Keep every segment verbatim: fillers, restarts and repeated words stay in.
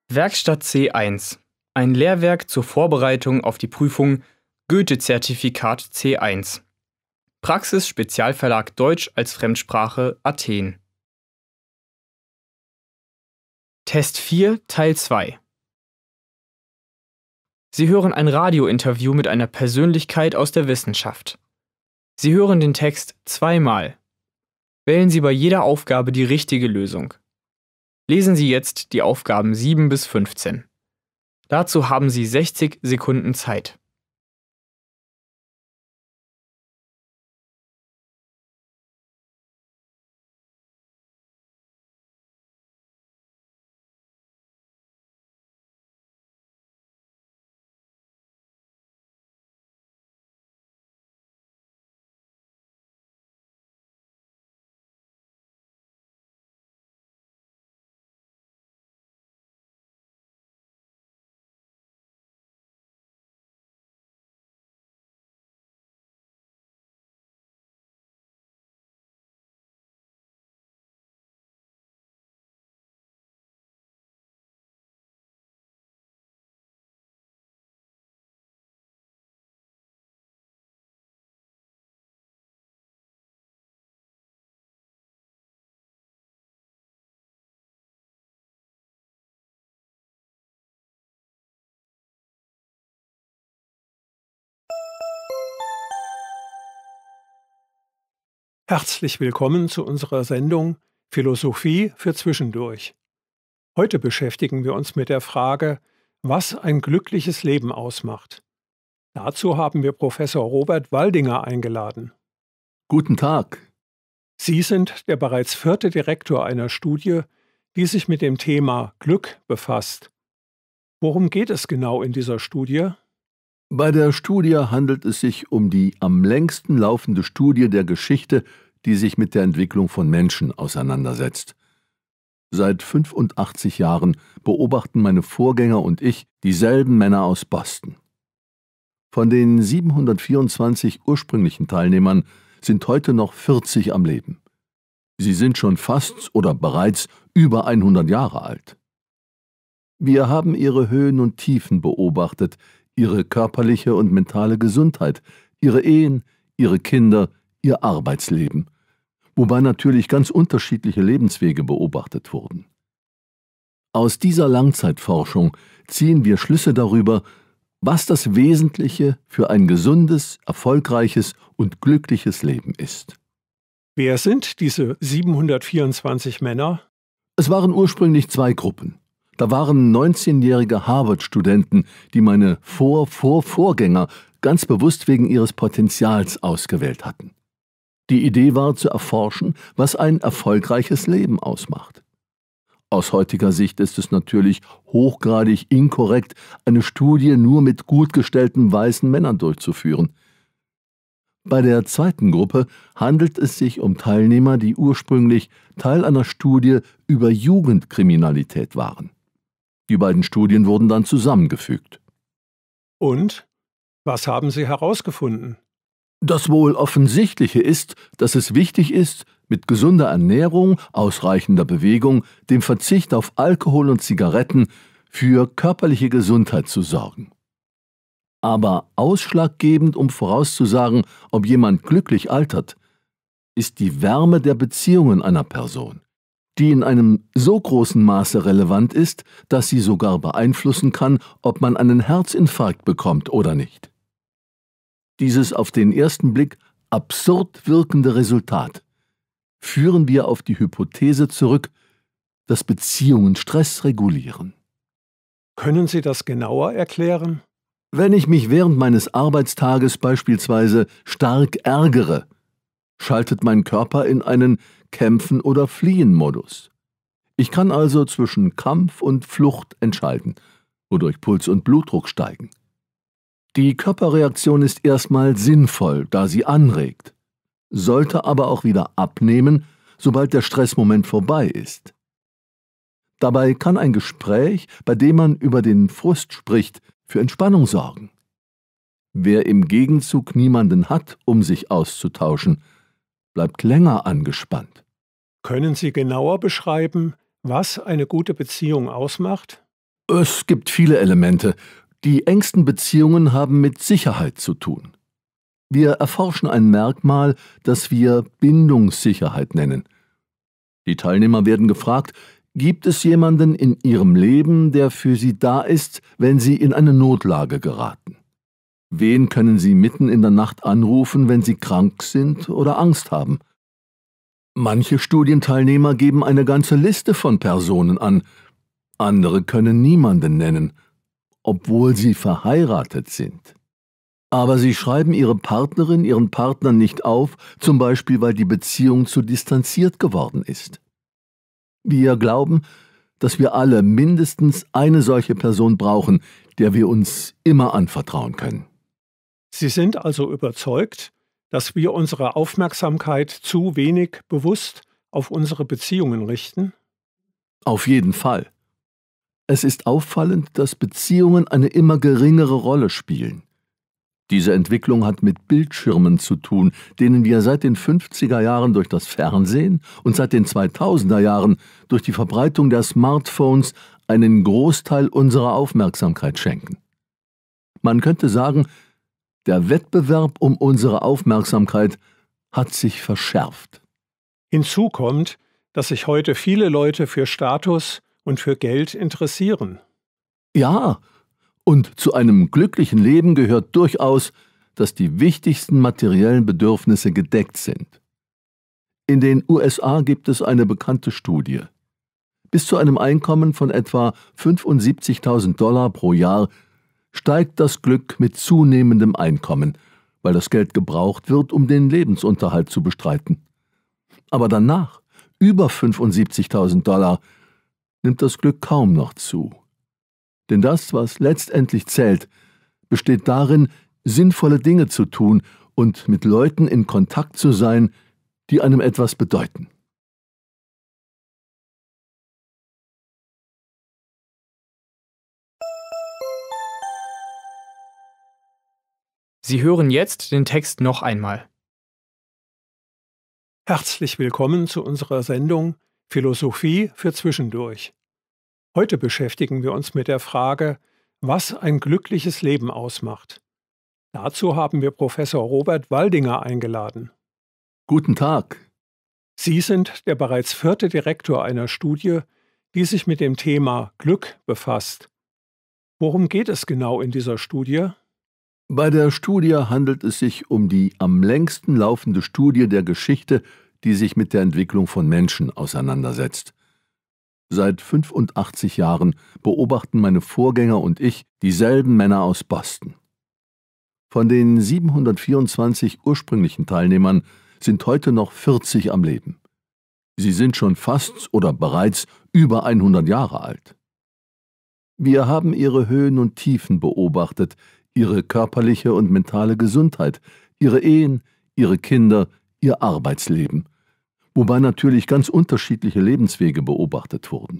Werkstatt C eins. Ein Lehrwerk zur Vorbereitung auf die Prüfung Goethe-Zertifikat C eins. Praxis Spezialverlag Deutsch als Fremdsprache Athen. Test vier Teil zwei. Sie hören ein Radiointerview mit einer Persönlichkeit aus der Wissenschaft. Sie hören den Text zweimal. Wählen Sie bei jeder Aufgabe die richtige Lösung. Lesen Sie jetzt die Aufgaben sieben bis fünfzehn. Dazu haben Sie sechzig Sekunden Zeit. Herzlich willkommen zu unserer Sendung Philosophie für Zwischendurch. Heute beschäftigen wir uns mit der Frage, was ein glückliches Leben ausmacht. Dazu haben wir Professor Robert Waldinger eingeladen. Guten Tag. Sie sind der bereits vierte Direktor einer Studie, die sich mit dem Thema Glück befasst. Worum geht es genau in dieser Studie? Bei der Studie handelt es sich um die am längsten laufende Studie der Geschichte, die sich mit der Entwicklung von Menschen auseinandersetzt. Seit fünfundachtzig Jahren beobachten meine Vorgänger und ich dieselben Männer aus Boston. Von den siebenhundertvierundzwanzig ursprünglichen Teilnehmern sind heute noch vierzig am Leben. Sie sind schon fast oder bereits über hundert Jahre alt. Wir haben ihre Höhen und Tiefen beobachtet, ihre körperliche und mentale Gesundheit, ihre Ehen, ihre Kinder, ihr Arbeitsleben, wobei natürlich ganz unterschiedliche Lebenswege beobachtet wurden. Aus dieser Langzeitforschung ziehen wir Schlüsse darüber, was das Wesentliche für ein gesundes, erfolgreiches und glückliches Leben ist. Wer sind diese siebenhundertvierundzwanzig Männer? Es waren ursprünglich zwei Gruppen. Da waren neunzehnjährige Harvard-Studenten, die meine Vor-Vor-Vorgänger ganz bewusst wegen ihres Potenzials ausgewählt hatten. Die Idee war zu erforschen, was ein erfolgreiches Leben ausmacht. Aus heutiger Sicht ist es natürlich hochgradig inkorrekt, eine Studie nur mit gut gestellten weißen Männern durchzuführen. Bei der zweiten Gruppe handelt es sich um Teilnehmer, die ursprünglich Teil einer Studie über Jugendkriminalität waren. Die beiden Studien wurden dann zusammengefügt. Und? Was haben Sie herausgefunden? Das wohl Offensichtliche ist, dass es wichtig ist, mit gesunder Ernährung, ausreichender Bewegung, dem Verzicht auf Alkohol und Zigaretten für körperliche Gesundheit zu sorgen. Aber ausschlaggebend, um vorauszusagen, ob jemand glücklich altert, ist die Wärme der Beziehungen einer Person, die in einem so großen Maße relevant ist, dass sie sogar beeinflussen kann, ob man einen Herzinfarkt bekommt oder nicht. Dieses auf den ersten Blick absurd wirkende Resultat führen wir auf die Hypothese zurück, dass Beziehungen Stress regulieren. Können Sie das genauer erklären? Wenn ich mich während meines Arbeitstages beispielsweise stark ärgere, schaltet mein Körper in einen Kämpfen- oder Fliehen-Modus. Ich kann also zwischen Kampf und Flucht entscheiden, wodurch Puls und Blutdruck steigen. Die Körperreaktion ist erstmal sinnvoll, da sie anregt, sollte aber auch wieder abnehmen, sobald der Stressmoment vorbei ist. Dabei kann ein Gespräch, bei dem man über den Frust spricht, für Entspannung sorgen. Wer im Gegenzug niemanden hat, um sich auszutauschen, bleibt länger angespannt. Können Sie genauer beschreiben, was eine gute Beziehung ausmacht? Es gibt viele Elemente. Die engsten Beziehungen haben mit Sicherheit zu tun. Wir erforschen ein Merkmal, das wir Bindungssicherheit nennen. Die Teilnehmer werden gefragt, gibt es jemanden in ihrem Leben, der für sie da ist, wenn sie in eine Notlage geraten? Wen können sie mitten in der Nacht anrufen, wenn sie krank sind oder Angst haben? Manche Studienteilnehmer geben eine ganze Liste von Personen an, andere können niemanden nennen, obwohl sie verheiratet sind. Aber sie schreiben ihre Partnerin, ihren Partner nicht auf, zum Beispiel weil die Beziehung zu distanziert geworden ist. Wir glauben, dass wir alle mindestens eine solche Person brauchen, der wir uns immer anvertrauen können. Sie sind also überzeugt, dass wir unsere Aufmerksamkeit zu wenig bewusst auf unsere Beziehungen richten? Auf jeden Fall. Es ist auffallend, dass Beziehungen eine immer geringere Rolle spielen. Diese Entwicklung hat mit Bildschirmen zu tun, denen wir seit den fünfziger Jahren durch das Fernsehen und seit den zweitausender Jahren durch die Verbreitung der Smartphones einen Großteil unserer Aufmerksamkeit schenken. Man könnte sagen, der Wettbewerb um unsere Aufmerksamkeit hat sich verschärft. Hinzu kommt, dass sich heute viele Leute für Status und für Geld interessieren. Ja, und zu einem glücklichen Leben gehört durchaus, dass die wichtigsten materiellen Bedürfnisse gedeckt sind. In den U S A gibt es eine bekannte Studie. Bis zu einem Einkommen von etwa fünfundsiebzigtausend Dollar pro Jahr steigt das Glück mit zunehmendem Einkommen, weil das Geld gebraucht wird, um den Lebensunterhalt zu bestreiten. Aber danach, über fünfundsiebzigtausend Dollar, nimmt das Glück kaum noch zu. Denn das, was letztendlich zählt, besteht darin, sinnvolle Dinge zu tun und mit Leuten in Kontakt zu sein, die einem etwas bedeuten. Sie hören jetzt den Text noch einmal. Herzlich willkommen zu unserer Sendung Philosophie für Zwischendurch. Heute beschäftigen wir uns mit der Frage, was ein glückliches Leben ausmacht. Dazu haben wir Professor Robert Waldinger eingeladen. Guten Tag. Sie sind der bereits vierte Direktor einer Studie, die sich mit dem Thema Glück befasst. Worum geht es genau in dieser Studie? Bei der Studie handelt es sich um die am längsten laufende Studie der Geschichte, die sich mit der Entwicklung von Menschen auseinandersetzt. Seit fünfundachtzig Jahren beobachten meine Vorgänger und ich dieselben Männer aus Boston. Von den siebenhundertvierundzwanzig ursprünglichen Teilnehmern sind heute noch vierzig am Leben. Sie sind schon fast oder bereits über hundert Jahre alt. Wir haben ihre Höhen und Tiefen beobachtet, ihre körperliche und mentale Gesundheit, ihre Ehen, ihre Kinder, ihr Arbeitsleben, wobei natürlich ganz unterschiedliche Lebenswege beobachtet wurden.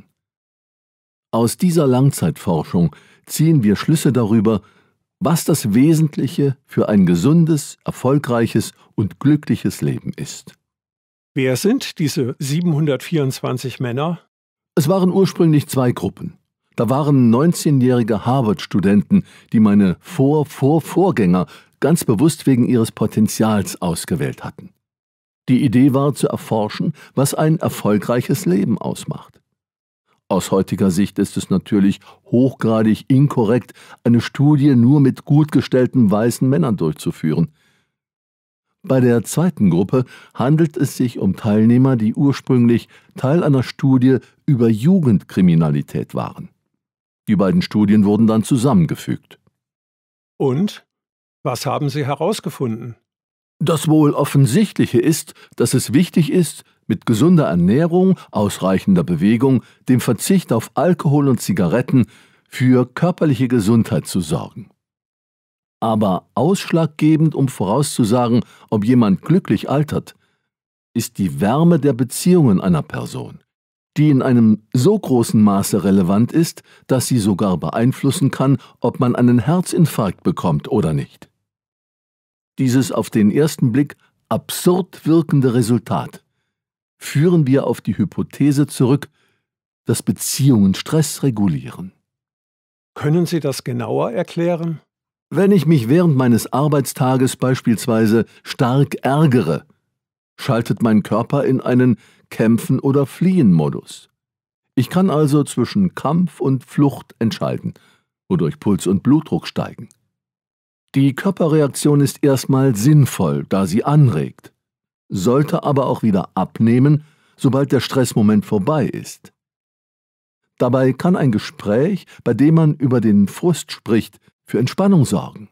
Aus dieser Langzeitforschung ziehen wir Schlüsse darüber, was das Wesentliche für ein gesundes, erfolgreiches und glückliches Leben ist. Wer sind diese siebenhundertvierundzwanzig Männer? Es waren ursprünglich zwei Gruppen. Da waren neunzehnjährige Harvard-Studenten, die meine Vor-Vor-Vorgänger ganz bewusst wegen ihres Potenzials ausgewählt hatten. Die Idee war zu erforschen, was ein erfolgreiches Leben ausmacht. Aus heutiger Sicht ist es natürlich hochgradig inkorrekt, eine Studie nur mit gut gestellten weißen Männern durchzuführen. Bei der zweiten Gruppe handelt es sich um Teilnehmer, die ursprünglich Teil einer Studie über Jugendkriminalität waren. Die beiden Studien wurden dann zusammengefügt. Und? Was haben Sie herausgefunden? Das wohl Offensichtliche ist, dass es wichtig ist, mit gesunder Ernährung, ausreichender Bewegung, dem Verzicht auf Alkohol und Zigaretten für körperliche Gesundheit zu sorgen. Aber ausschlaggebend, um vorauszusagen, ob jemand glücklich altert, ist die Wärme der Beziehungen einer Person, die in einem so großen Maße relevant ist, dass sie sogar beeinflussen kann, ob man einen Herzinfarkt bekommt oder nicht. Dieses auf den ersten Blick absurd wirkende Resultat führen wir auf die Hypothese zurück, dass Beziehungen Stress regulieren. Können Sie das genauer erklären? Wenn ich mich während meines Arbeitstages beispielsweise stark ärgere, schaltet mein Körper in einen Kämpfen- oder Fliehen-Modus. Ich kann also zwischen Kampf und Flucht entscheiden, wodurch Puls und Blutdruck steigen. Die Körperreaktion ist erstmal sinnvoll, da sie anregt, sollte aber auch wieder abnehmen, sobald der Stressmoment vorbei ist. Dabei kann ein Gespräch, bei dem man über den Frust spricht, für Entspannung sorgen.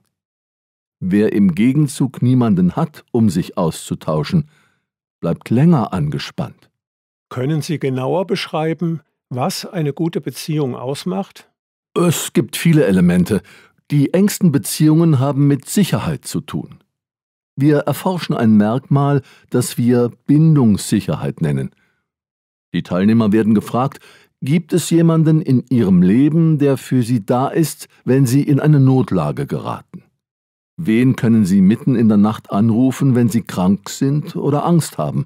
Wer im Gegenzug niemanden hat, um sich auszutauschen, bleibt länger angespannt. Können Sie genauer beschreiben, was eine gute Beziehung ausmacht? Es gibt viele Elemente. Die engsten Beziehungen haben mit Sicherheit zu tun. Wir erforschen ein Merkmal, das wir Bindungssicherheit nennen. Die Teilnehmer werden gefragt, gibt es jemanden in ihrem Leben, der für sie da ist, wenn sie in eine Notlage geraten? Wen können sie mitten in der Nacht anrufen, wenn sie krank sind oder Angst haben?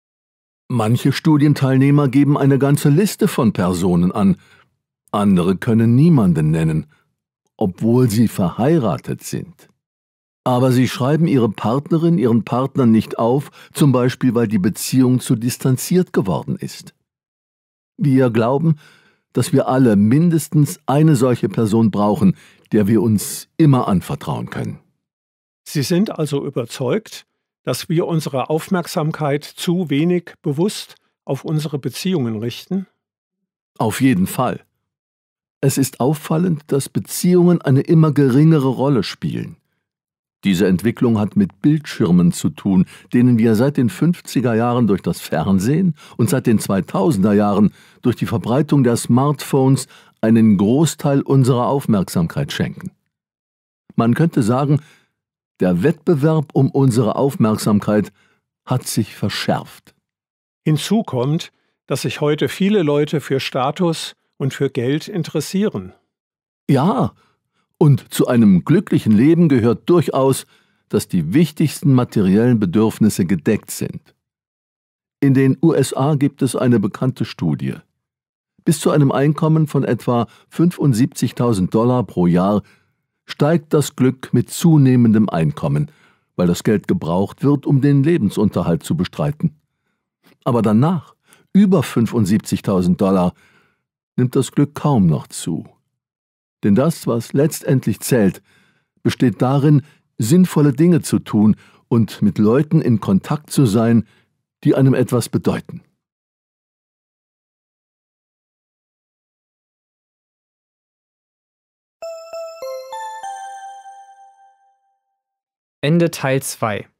Manche Studienteilnehmer geben eine ganze Liste von Personen an, andere können niemanden nennen, obwohl sie verheiratet sind. Aber sie schreiben ihre Partnerin, ihren Partner nicht auf, zum Beispiel weil die Beziehung zu distanziert geworden ist. Wir glauben, dass wir alle mindestens eine solche Person brauchen, der wir uns immer anvertrauen können. Sie sind also überzeugt, dass wir unsere Aufmerksamkeit zu wenig bewusst auf unsere Beziehungen richten? Auf jeden Fall. Es ist auffallend, dass Beziehungen eine immer geringere Rolle spielen. Diese Entwicklung hat mit Bildschirmen zu tun, denen wir seit den fünfziger Jahren durch das Fernsehen und seit den zweitausender Jahren durch die Verbreitung der Smartphones einen Großteil unserer Aufmerksamkeit schenken. Man könnte sagen, der Wettbewerb um unsere Aufmerksamkeit hat sich verschärft. Hinzu kommt, dass sich heute viele Leute für Status und für Geld interessieren. Ja, und zu einem glücklichen Leben gehört durchaus, dass die wichtigsten materiellen Bedürfnisse gedeckt sind. In den U S A gibt es eine bekannte Studie. Bis zu einem Einkommen von etwa fünfundsiebzigtausend Dollar pro Jahr steigt das Glück mit zunehmendem Einkommen, weil das Geld gebraucht wird, um den Lebensunterhalt zu bestreiten. Aber danach, über fünfundsiebzigtausend Dollar, nimmt das Glück kaum noch zu. Denn das, was letztendlich zählt, besteht darin, sinnvolle Dinge zu tun und mit Leuten in Kontakt zu sein, die einem etwas bedeuten. Ende Teil zwei.